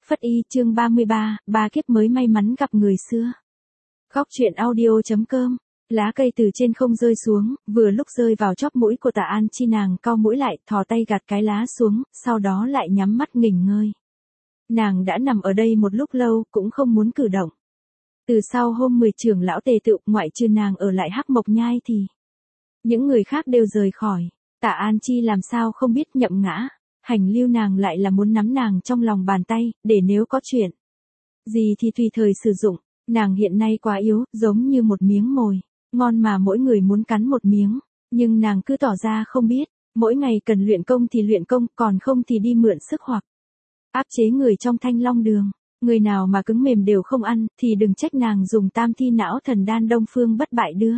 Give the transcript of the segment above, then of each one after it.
Phất Y chương 33, ba kiếp mới may mắn gặp người xưa. Góc truyện audio.com. Lá cây từ trên không rơi xuống, vừa lúc rơi vào chóp mũi của Tạ An Chi, nàng cau mũi lại, thò tay gạt cái lá xuống, sau đó lại nhắm mắt nghỉ ngơi. Nàng đã nằm ở đây một lúc lâu, cũng không muốn cử động. Từ sau hôm 10 trưởng lão tề tựu, ngoại trừ nàng ở lại Hắc Mộc Nhai thì những người khác đều rời khỏi. Tạ An Chi làm sao không biết Nhậm Ngã Hành lưu nàng lại là muốn nắm nàng trong lòng bàn tay, để nếu có chuyện gì thì tùy thời sử dụng. Nàng hiện nay quá yếu, giống như một miếng mồi ngon mà mỗi người muốn cắn một miếng, nhưng nàng cứ tỏ ra không biết, mỗi ngày cần luyện công thì luyện công, còn không thì đi mượn sức hoặc áp chế người trong Thanh Long Đường. Người nào mà cứng mềm đều không ăn, thì đừng trách nàng dùng tam thi não thần đan Đông Phương Bất Bại đưa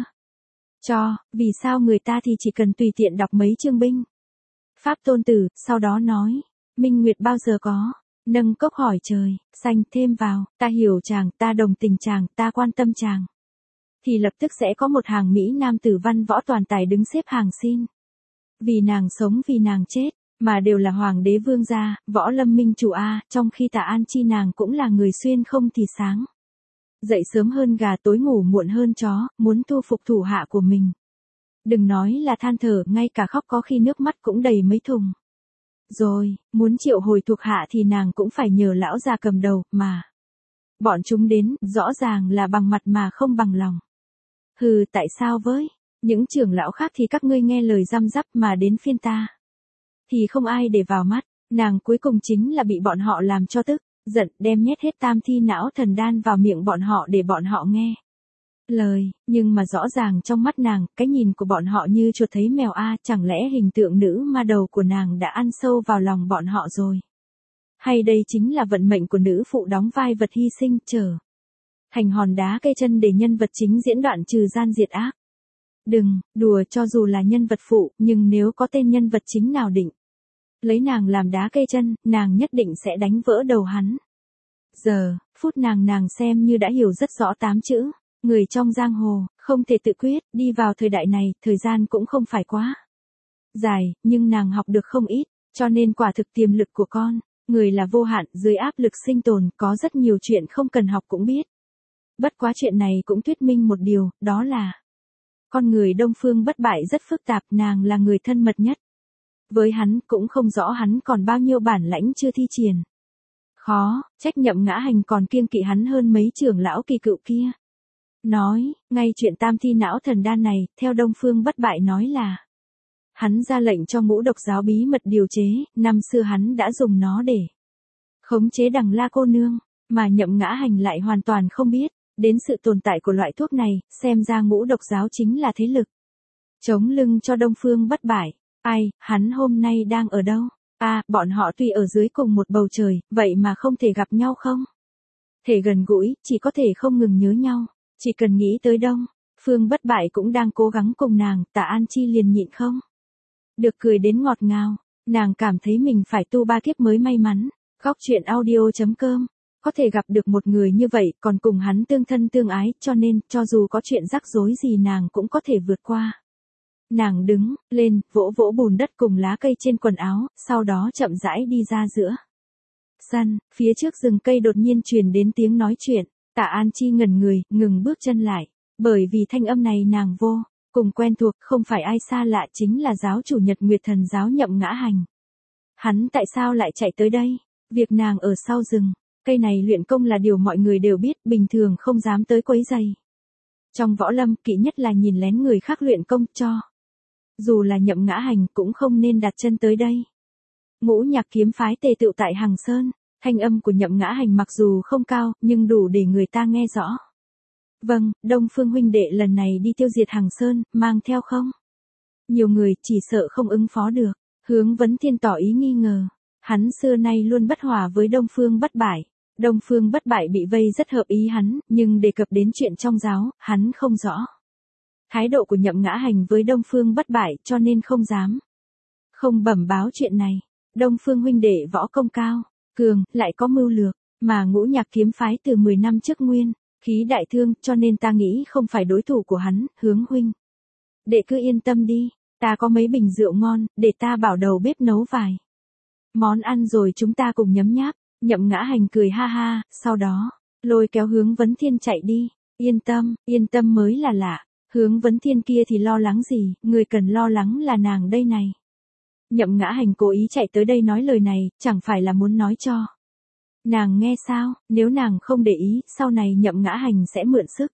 cho, vì sao người ta thì chỉ cần tùy tiện đọc mấy chương binh pháp tôn tử, sau đó nói, Minh Nguyệt bao giờ có, nâng cốc hỏi trời, xanh thêm vào, ta hiểu chàng, ta đồng tình chàng, ta quan tâm chàng. Thì lập tức sẽ có một hàng Mỹ nam tử văn võ toàn tài đứng xếp hàng xin. Vì nàng sống vì nàng chết, mà đều là hoàng đế vương gia, võ lâm minh chủ A, trong khi Tạ An Chi nàng cũng là người xuyên không thì sáng. Dậy sớm hơn gà, tối ngủ muộn hơn chó, muốn thu phục thủ hạ của mình. Đừng nói là than thở, ngay cả khóc có khi nước mắt cũng đầy mấy thùng. Rồi, muốn triệu hồi thuộc hạ thì nàng cũng phải nhờ lão già cầm đầu, mà bọn chúng đến, rõ ràng là bằng mặt mà không bằng lòng. Hừ, tại sao với những trưởng lão khác thì các ngươi nghe lời răm rắp, mà đến phiên ta thì không ai để vào mắt. Nàng cuối cùng chính là bị bọn họ làm cho tức giận, đem nhét hết tam thi não thần đan vào miệng bọn họ để bọn họ nghe lời, nhưng mà rõ ràng trong mắt nàng, cái nhìn của bọn họ như chuột thấy mèo a, chẳng lẽ hình tượng nữ ma đầu của nàng đã ăn sâu vào lòng bọn họ rồi? Hay đây chính là vận mệnh của nữ phụ đóng vai vật hy sinh, trở thành hòn đá cây chân để nhân vật chính diễn đoạn trừ gian diệt ác? Đừng đùa, cho dù là nhân vật phụ, nhưng nếu có tên nhân vật chính nào định lấy nàng làm đá cây chân, nàng nhất định sẽ đánh vỡ đầu hắn. Giờ, phút nàng xem như đã hiểu rất rõ 8 chữ. Người trong giang hồ, không thể tự quyết, đi vào thời đại này, thời gian cũng không phải quá dài, nhưng nàng học được không ít, cho nên quả thực tiềm lực của con người là vô hạn, dưới áp lực sinh tồn, có rất nhiều chuyện không cần học cũng biết. Bất quá chuyện này cũng thuyết minh một điều, đó là con người Đông Phương Bất Bại rất phức tạp, nàng là người thân mật nhất với hắn, cũng không rõ hắn còn bao nhiêu bản lãnh chưa thi triển. Khó trách Nhậm Ngã Hành còn kiêng kỵ hắn hơn mấy trưởng lão kỳ cựu kia. Nói, ngay chuyện tam thi não thần đan này, theo Đông Phương Bất Bại nói là hắn ra lệnh cho Ngũ Độc giáo bí mật điều chế, năm xưa hắn đã dùng nó để khống chế Đằng La cô nương, mà Nhậm Ngã Hành lại hoàn toàn không biết đến sự tồn tại của loại thuốc này, xem ra Ngũ Độc giáo chính là thế lực chống lưng cho Đông Phương Bất Bại. Ai, hắn hôm nay đang ở đâu? Bọn họ tuy ở dưới cùng một bầu trời, vậy mà không thể gặp nhau không? Thể gần gũi, chỉ có thể không ngừng nhớ nhau. Chỉ cần nghĩ tới Đông Phương Bất Bại cũng đang cố gắng cùng nàng, Tạ An Chi liền nhịn không được cười đến ngọt ngào. Nàng cảm thấy mình phải tu ba kiếp mới may mắn. Góc truyện audio.com. Có thể gặp được một người như vậy, còn cùng hắn tương thân tương ái, cho nên, cho dù có chuyện rắc rối gì nàng cũng có thể vượt qua. Nàng đứng lên, vỗ vỗ bùn đất cùng lá cây trên quần áo, sau đó chậm rãi đi ra giữa sân. Phía trước rừng cây đột nhiên truyền đến tiếng nói chuyện. Tạ An Chi ngẩn người, ngừng bước chân lại, bởi vì thanh âm này nàng vô cùng quen thuộc, không phải ai xa lạ, chính là giáo chủ Nhật Nguyệt Thần giáo Nhậm Ngã Hành. Hắn tại sao lại chạy tới đây? Việc nàng ở sau rừng cây này luyện công là điều mọi người đều biết, bình thường không dám tới quấy rầy. Trong võ lâm, kỵ nhất là nhìn lén người khác luyện công, cho dù là Nhậm Ngã Hành cũng không nên đặt chân tới đây. Ngũ Nhạc kiếm phái tề tựu tại Hằng Sơn. Thanh âm của Nhậm Ngã Hành mặc dù không cao, nhưng đủ để người ta nghe rõ. Vâng, Đông Phương huynh đệ lần này đi tiêu diệt Hằng Sơn, mang theo không? Nhiều người chỉ sợ không ứng phó được. Hướng Vấn Thiên tỏ ý nghi ngờ. Hắn xưa nay luôn bất hòa với Đông Phương Bất Bại. Đông Phương Bất Bại bị vây rất hợp ý hắn, nhưng đề cập đến chuyện trong giáo, hắn không rõ thái độ của Nhậm Ngã Hành với Đông Phương Bất Bại, cho nên không dám không bẩm báo chuyện này. Đông Phương huynh đệ võ công cao cường, lại có mưu lược, mà Ngũ Nhạc kiếm phái từ 10 năm trước nguyên khí đại thương, cho nên ta nghĩ không phải đối thủ của hắn. Hướng huynh đệ cứ yên tâm đi, ta có mấy bình rượu ngon, để ta bảo đầu bếp nấu vài món ăn rồi chúng ta cùng nhấm nháp. Nhậm Ngã Hành cười ha ha, sau đó, lôi kéo Hướng Vấn Thiên chạy đi. Yên tâm mới là lạ. Hướng Vấn Thiên kia thì lo lắng gì, người cần lo lắng là nàng đây này. Nhậm Ngã Hành cố ý chạy tới đây nói lời này, chẳng phải là muốn nói cho nàng nghe sao, nếu nàng không để ý, sau này Nhậm Ngã Hành sẽ mượn sức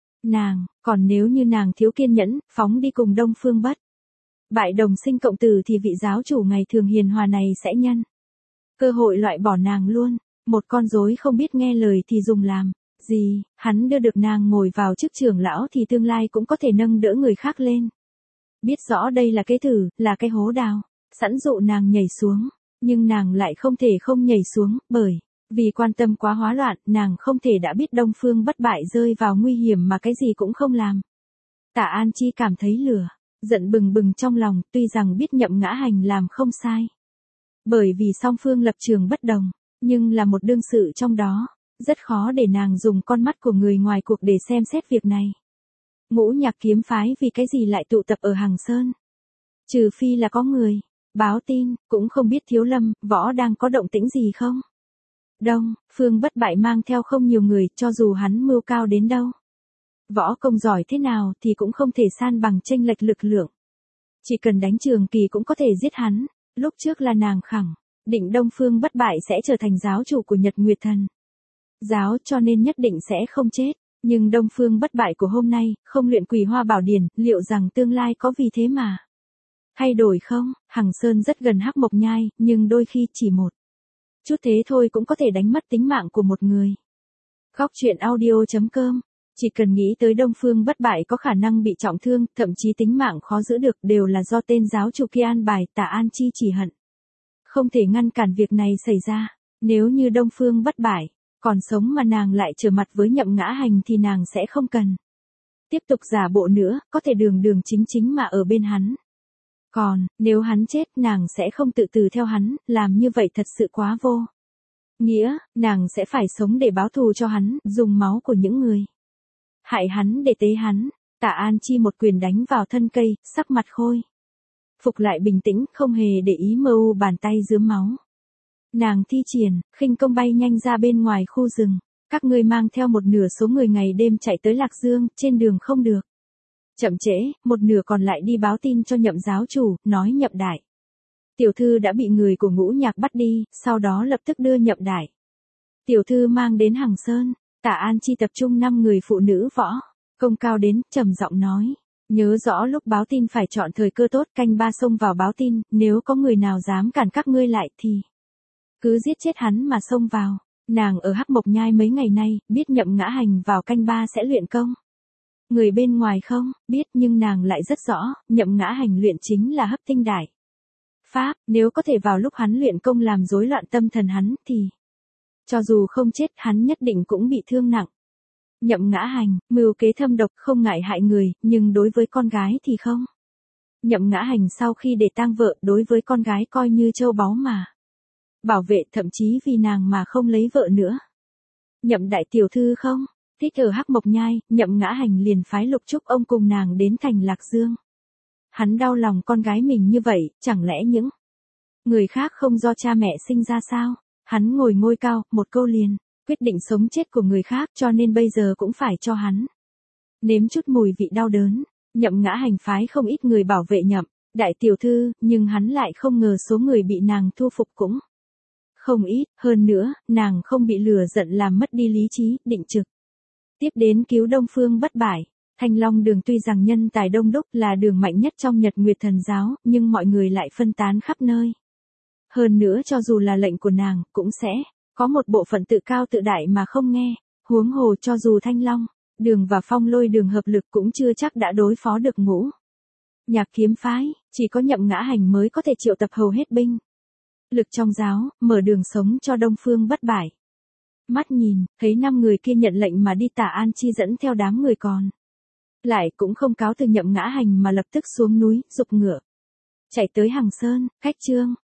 còn nếu như nàng thiếu kiên nhẫn, phóng đi cùng Đông Phương Bất Bại đồng sinh cộng tử thì vị giáo chủ ngày thường hiền hòa này sẽ nhân cơ hội loại bỏ nàng luôn. Một con rối không biết nghe lời thì dùng làm gì, hắn đưa được nàng ngồi vào chức trưởng lão thì tương lai cũng có thể nâng đỡ người khác lên. Biết rõ đây là cái thử, là cái hố đào, sẵn dụ nàng nhảy xuống, nhưng nàng lại không thể không nhảy xuống, bởi vì quan tâm quá hóa loạn, nàng không thể đã biết Đông Phương Bất Bại rơi vào nguy hiểm mà cái gì cũng không làm. Tạ An Chi cảm thấy lửa giận bừng bừng trong lòng, tuy rằng biết Nhậm Ngã Hành làm không sai. Bởi vì song phương lập trường bất đồng, nhưng là một đương sự trong đó, rất khó để nàng dùng con mắt của người ngoài cuộc để xem xét việc này. Ngũ Nhạc kiếm phái vì cái gì lại tụ tập ở Hằng Sơn? Trừ phi là có người báo tin, cũng không biết Thiếu Lâm, Võ đang có động tĩnh gì không? Đông Phương Bất Bại mang theo không nhiều người, cho dù hắn mưu cao đến đâu, võ công giỏi thế nào thì cũng không thể san bằng chênh lệch lực lượng. Chỉ cần đánh Trường Kỳ cũng có thể giết hắn. Lúc trước là nàng khẳng định Đông Phương Bất Bại sẽ trở thành giáo chủ của Nhật Nguyệt Thần giáo, cho nên nhất định sẽ không chết. Nhưng Đông Phương Bất Bại của hôm nay, không luyện Quỳ Hoa Bảo Điển, liệu rằng tương lai có vì thế mà thay đổi không? Hằng Sơn rất gần Hắc Mộc Nhai, nhưng đôi khi chỉ một chút thế thôi cũng có thể đánh mất tính mạng của một người. Góc truyện audio.com. Chỉ cần nghĩ tới Đông Phương Bất Bại có khả năng bị trọng thương, thậm chí tính mạng khó giữ được, đều là do tên giáo chủ kia an bài. Tạ An Chi chỉ hận không thể ngăn cản việc này xảy ra. Nếu như Đông Phương Bất Bại còn sống mà nàng lại trở mặt với Nhậm Ngã Hành thì nàng sẽ không cần tiếp tục giả bộ nữa, có thể đường đường chính chính mà ở bên hắn. Còn, nếu hắn chết, nàng sẽ không tự từ theo hắn, làm như vậy thật sự quá vô nghĩa, nàng sẽ phải sống để báo thù cho hắn, dùng máu của những người hại hắn để tế hắn. Tạ An Chi một quyền đánh vào thân cây, sắc mặt khôi phục lại bình tĩnh, không hề để ý mơ u bàn tay rướm máu. Nàng thi triển khinh công bay nhanh ra bên ngoài khu rừng. Các ngươi mang theo một nửa số người ngày đêm chạy tới Lạc Dương, trên đường không được chậm trễ, một nửa còn lại đi báo tin cho Nhậm giáo chủ, nói Nhậm đại tiểu thư đã bị người của Ngũ Nhạc bắt đi, sau đó lập tức đưa Nhậm đại tiểu thư mang đến Hằng Sơn. Tạ An Chi tập trung 5 người phụ nữ võ công cao đến, trầm giọng nói, nhớ rõ lúc báo tin phải chọn thời cơ tốt, canh ba xông vào báo tin, nếu có người nào dám cản các ngươi lại thì cứ giết chết hắn mà xông vào. Nàng ở Hắc Mộc Nhai mấy ngày nay, biết Nhậm Ngã Hành vào canh ba sẽ luyện công. Người bên ngoài không biết, nhưng nàng lại rất rõ, Nhậm Ngã Hành luyện chính là Hấp Tinh Đại pháp, nếu có thể vào lúc hắn luyện công làm rối loạn tâm thần hắn thì cho dù không chết, hắn nhất định cũng bị thương nặng. Nhậm Ngã Hành, mưu kế thâm độc, không ngại hại người, nhưng đối với con gái thì không. Nhậm Ngã Hành sau khi để tang vợ, đối với con gái coi như châu báu mà bảo vệ, thậm chí vì nàng mà không lấy vợ nữa. Nhậm đại tiểu thư không thích ở Hắc Mộc Nhai, Nhậm Ngã Hành liền phái Lục Trúc ông cùng nàng đến thành Lạc Dương. Hắn đau lòng con gái mình như vậy, chẳng lẽ những người khác không do cha mẹ sinh ra sao? Hắn ngồi ngôi cao, một câu liền quyết định sống chết của người khác, cho nên bây giờ cũng phải cho hắn nếm chút mùi vị đau đớn. Nhậm Ngã Hành phái không ít người bảo vệ Nhậm đại tiểu thư, nhưng hắn lại không ngờ số người bị nàng thu phục cũng không ít, hơn nữa, nàng không bị lừa giận làm mất đi lý trí, định trực tiếp đến cứu Đông Phương Bất Bại. Thanh Long Đường tuy rằng nhân tài đông đúc, là đường mạnh nhất trong Nhật Nguyệt Thần giáo, nhưng mọi người lại phân tán khắp nơi. Hơn nữa cho dù là lệnh của nàng, cũng sẽ có một bộ phận tự cao tự đại mà không nghe. Huống hồ cho dù Thanh Long Đường và Phong Lôi Đường hợp lực cũng chưa chắc đã đối phó được Ngũ Nhạc kiếm phái, chỉ có Nhậm Ngã Hành mới có thể triệu tập hầu hết binh lực trong giáo, mở đường sống cho Đông Phương Bất Bại. Mắt nhìn, thấy 5 người kia nhận lệnh mà đi, Tạ An Chi dẫn theo đám người còn lại cũng không cáo từ Nhậm Ngã Hành mà lập tức xuống núi, giục ngựa chạy tới Hằng Sơn. Khách trương,